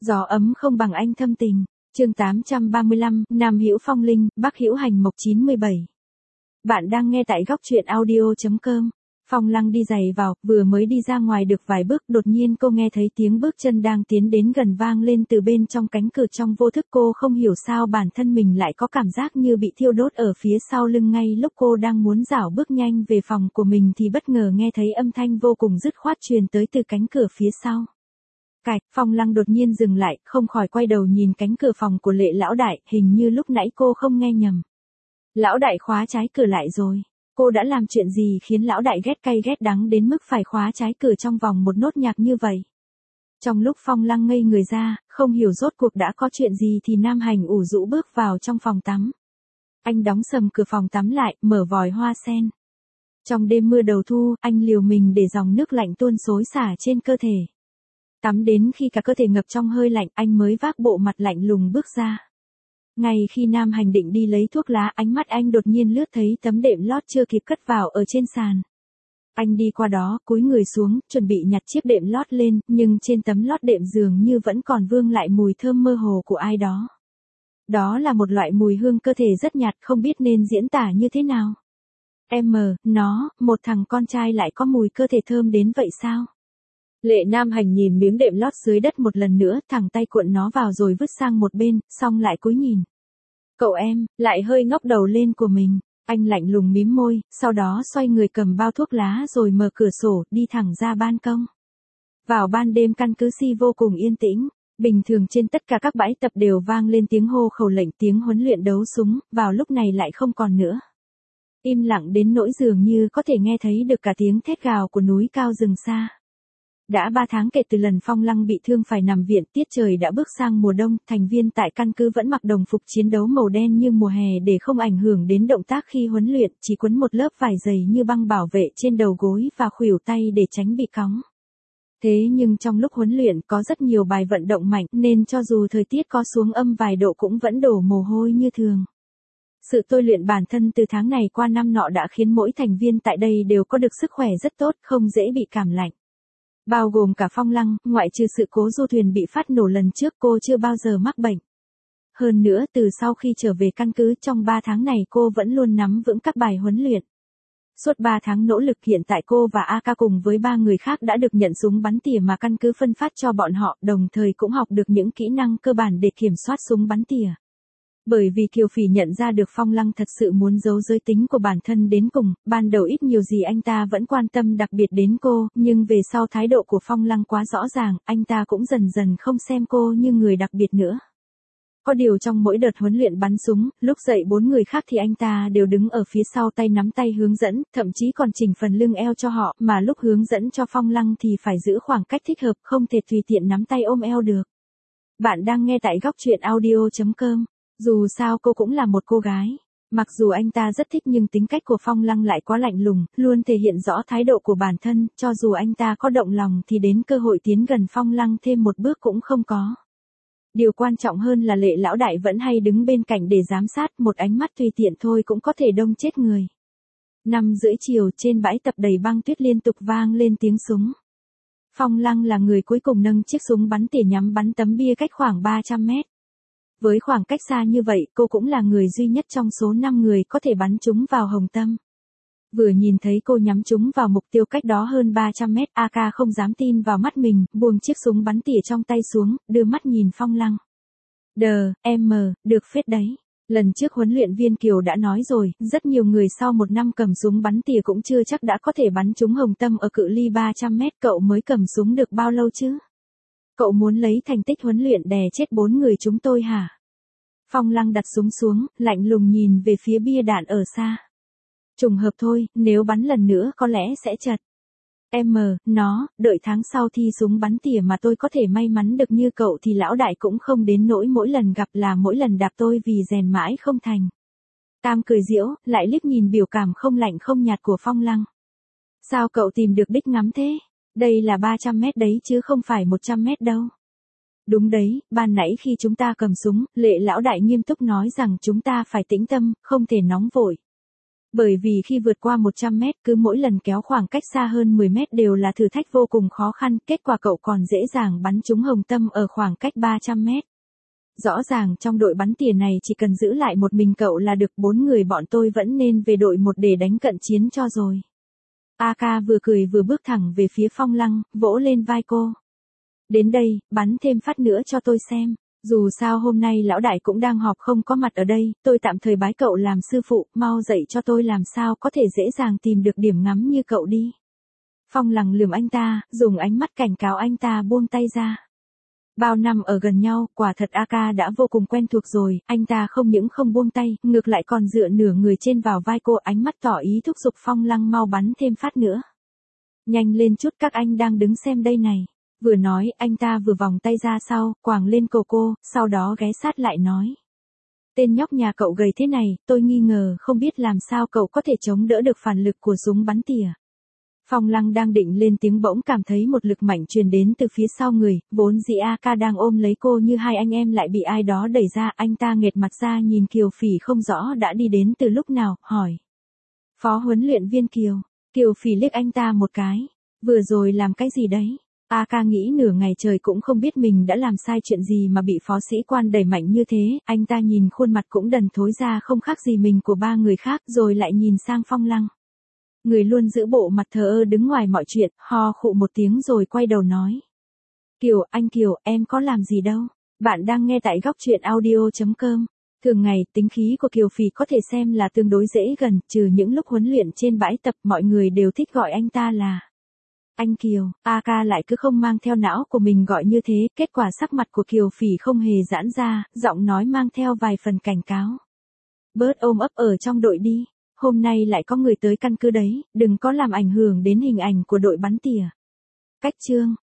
Gió ấm không bằng anh thâm tình. Chương 835, Nam Hữu Phong Linh, Bắc Hữu Hành Mộc 97. Bạn đang nghe tại góc truyện audio.com. Phong Lăng đi giày vào, vừa mới đi ra ngoài được vài bước, đột nhiên cô nghe thấy tiếng bước chân đang tiến đến gần vang lên từ bên trong cánh cửa. Trong vô thức cô không hiểu sao bản thân mình lại có cảm giác như bị thiêu đốt ở phía sau lưng. Ngay lúc cô đang muốn rảo bước nhanh về phòng của mình thì bất ngờ nghe thấy âm thanh vô cùng dứt khoát truyền tới từ cánh cửa phía sau. Cạch, Phong Lăng đột nhiên dừng lại, không khỏi quay đầu nhìn cánh cửa phòng của Lệ lão đại, hình như lúc nãy cô không nghe nhầm. Lão đại khóa trái cửa lại rồi. Cô đã làm chuyện gì khiến lão đại ghét cay ghét đắng đến mức phải khóa trái cửa trong vòng một nốt nhạc như vậy? Trong lúc Phong Lăng ngây người ra, không hiểu rốt cuộc đã có chuyện gì thì Nam Hành ủ rũ bước vào trong phòng tắm. Anh đóng sầm cửa phòng tắm lại, mở vòi hoa sen. Trong đêm mưa đầu thu, anh liều mình để dòng nước lạnh tuôn xối xả trên cơ thể. Tắm đến khi cả cơ thể ngập trong hơi lạnh, anh mới vác bộ mặt lạnh lùng bước ra. Ngay khi Nam Hành định đi lấy thuốc lá, ánh mắt anh đột nhiên lướt thấy tấm đệm lót chưa kịp cất vào ở trên sàn. Anh đi qua đó, cúi người xuống, chuẩn bị nhặt chiếc đệm lót lên, nhưng trên tấm lót đệm dường như vẫn còn vương lại mùi thơm mơ hồ của ai đó. Đó là một loại mùi hương cơ thể rất nhạt, không biết nên diễn tả như thế nào. Một thằng con trai lại có mùi cơ thể thơm đến vậy sao? Lệ Nam Hành nhìn miếng đệm lót dưới đất một lần nữa, thẳng tay cuộn nó vào rồi vứt sang một bên, xong lại cúi nhìn. Cậu em, lại hơi ngóc đầu lên của mình. Anh lạnh lùng mím môi, sau đó xoay người cầm bao thuốc lá rồi mở cửa sổ, đi thẳng ra ban công. Vào ban đêm căn cứ Si vô cùng yên tĩnh. Bình thường trên tất cả các bãi tập đều vang lên tiếng hô khẩu lệnh, tiếng huấn luyện đấu súng, vào lúc này lại không còn nữa. Im lặng đến nỗi dường như có thể nghe thấy được cả tiếng thét gào của núi cao rừng xa. Đã 3 tháng kể từ lần Phong Lăng bị thương phải nằm viện, tiết trời đã bước sang mùa đông, thành viên tại căn cứ vẫn mặc đồng phục chiến đấu màu đen như mùa hè để không ảnh hưởng đến động tác khi huấn luyện, chỉ quấn một lớp vải dày như băng bảo vệ trên đầu gối và khuỷu tay để tránh bị cóng. Thế nhưng trong lúc huấn luyện có rất nhiều bài vận động mạnh nên cho dù thời tiết có xuống âm vài độ cũng vẫn đổ mồ hôi như thường. Sự tôi luyện bản thân từ tháng này qua năm nọ đã khiến mỗi thành viên tại đây đều có được sức khỏe rất tốt, không dễ bị cảm lạnh. Bao gồm cả Phong Lăng, ngoại trừ sự cố du thuyền bị phát nổ lần trước cô chưa bao giờ mắc bệnh. Hơn nữa từ sau khi trở về căn cứ trong 3 tháng này cô vẫn luôn nắm vững các bài huấn luyện. Suốt 3 tháng nỗ lực hiện tại cô và AK cùng với 3 người khác đã được nhận súng bắn tỉa mà căn cứ phân phát cho bọn họ, đồng thời cũng học được những kỹ năng cơ bản để kiểm soát súng bắn tỉa. Bởi vì Kiều Phỉ nhận ra được Phong Lăng thật sự muốn giấu giới tính của bản thân đến cùng, ban đầu ít nhiều gì anh ta vẫn quan tâm đặc biệt đến cô, nhưng về sau thái độ của Phong Lăng quá rõ ràng, anh ta cũng dần dần không xem cô như người đặc biệt nữa. Có điều trong mỗi đợt huấn luyện bắn súng, lúc dạy 4 người khác thì anh ta đều đứng ở phía sau tay nắm tay hướng dẫn, thậm chí còn chỉnh phần lưng eo cho họ, mà lúc hướng dẫn cho Phong Lăng thì phải giữ khoảng cách thích hợp, không thể tùy tiện nắm tay ôm eo được. Bạn đang nghe tại góc truyện audio.com. Dù sao cô cũng là một cô gái. Mặc dù anh ta rất thích nhưng tính cách của Phong Lăng lại quá lạnh lùng, luôn thể hiện rõ thái độ của bản thân, cho dù anh ta có động lòng thì đến cơ hội tiến gần Phong Lăng thêm một bước cũng không có. Điều quan trọng hơn là Lệ lão đại vẫn hay đứng bên cạnh để giám sát, một ánh mắt tùy tiện thôi cũng có thể đông chết người. 5:30 chiều trên bãi tập đầy băng tuyết liên tục vang lên tiếng súng. Phong Lăng là người cuối cùng nâng chiếc súng bắn tỉa nhắm bắn tấm bia cách khoảng 300 mét. Với khoảng cách xa như vậy, cô cũng là người duy nhất trong số 5 người có thể bắn trúng vào hồng tâm. Vừa nhìn thấy cô nhắm trúng vào mục tiêu cách đó hơn 300 mét, AK không dám tin vào mắt mình, buông chiếc súng bắn tỉa trong tay xuống, đưa mắt nhìn Phong Lăng. Được phết đấy. Lần trước huấn luyện viên Kiều đã nói rồi, rất nhiều người sau 1 năm cầm súng bắn tỉa cũng chưa chắc đã có thể bắn trúng hồng tâm ở cự ly 300 mét, cậu mới cầm súng được bao lâu chứ? Cậu muốn lấy thành tích huấn luyện đè chết 4 người chúng tôi hả? Phong Lăng đặt súng xuống, lạnh lùng nhìn về phía bia đạn ở xa. Trùng hợp thôi, nếu bắn lần nữa có lẽ sẽ chật. Đợi tháng sau thi súng bắn tỉa mà tôi có thể may mắn được như cậu thì lão đại cũng không đến nỗi mỗi lần gặp là mỗi lần đạp tôi vì rèn mãi không thành. Tam cười giễu, lại liếc nhìn biểu cảm không lạnh không nhạt của Phong Lăng. Sao cậu tìm được đích ngắm thế? Đây là 300 mét đấy chứ không phải 100 mét đâu. Đúng đấy, ban nãy khi chúng ta cầm súng, Lệ lão đại nghiêm túc nói rằng chúng ta phải tĩnh tâm, không thể nóng vội. Bởi vì khi vượt qua 100 mét cứ mỗi lần kéo khoảng cách xa hơn 10 mét đều là thử thách vô cùng khó khăn, kết quả cậu còn dễ dàng bắn trúng hồng tâm ở khoảng cách 300 mét. Rõ ràng trong đội bắn tỉa này chỉ cần giữ lại một mình cậu là được, 4 người bọn tôi vẫn nên về đội 1 để đánh cận chiến cho rồi. AK vừa cười vừa bước thẳng về phía Phong Lăng, vỗ lên vai cô. Đến đây, bắn thêm phát nữa cho tôi xem. Dù sao hôm nay lão đại cũng đang họp không có mặt ở đây, tôi tạm thời bái cậu làm sư phụ, mau dạy cho tôi làm sao có thể dễ dàng tìm được điểm ngắm như cậu đi. Phong Lăng lườm anh ta, dùng ánh mắt cảnh cáo anh ta buông tay ra. Bao năm ở gần nhau, quả thật AK đã vô cùng quen thuộc rồi, anh ta không những không buông tay, ngược lại còn dựa nửa người trên vào vai cô, ánh mắt tỏ ý thúc giục Phong Lăng mau bắn thêm phát nữa. Nhanh lên chút, các anh đang đứng xem đây này. Vừa nói, anh ta vừa vòng tay ra sau, quàng lên cổ cô, sau đó ghé sát lại nói. Tên nhóc nhà cậu gầy thế này, tôi nghi ngờ không biết làm sao cậu có thể chống đỡ được phản lực của súng bắn tỉa. Phong Lăng đang định lên tiếng bỗng cảm thấy một lực mạnh truyền đến từ phía sau người, vốn dĩ AK đang ôm lấy cô như hai anh em lại bị ai đó đẩy ra, anh ta nghệt mặt ra nhìn Kiều Phỉ không rõ đã đi đến từ lúc nào, hỏi. Phó huấn luyện viên Kiều. Kiều Phỉ liếc anh ta một cái. Vừa rồi làm cái gì đấy? AK nghĩ nửa ngày trời cũng không biết mình đã làm sai chuyện gì mà bị phó sĩ quan đẩy mạnh như thế, anh ta nhìn khuôn mặt cũng đần thối ra không khác gì mình của ba người khác rồi lại nhìn sang Phong Lăng. Người luôn giữ bộ mặt thờ ơ đứng ngoài mọi chuyện, ho khụ một tiếng rồi quay đầu nói. Kiều, anh Kiều, em có làm gì đâu. Bạn đang nghe tại góc truyện audio.com. Thường ngày, tính khí của Kiều Phỉ có thể xem là tương đối dễ gần, trừ những lúc huấn luyện trên bãi tập mọi người đều thích gọi anh ta là anh Kiều. AK lại cứ không mang theo não của mình gọi như thế, kết quả sắc mặt của Kiều Phỉ không hề giãn ra, giọng nói mang theo vài phần cảnh cáo. Bớt ôm ấp ở trong đội đi, hôm nay lại có người tới căn cứ đấy, đừng có làm ảnh hưởng đến hình ảnh của đội bắn tỉa. Cách chương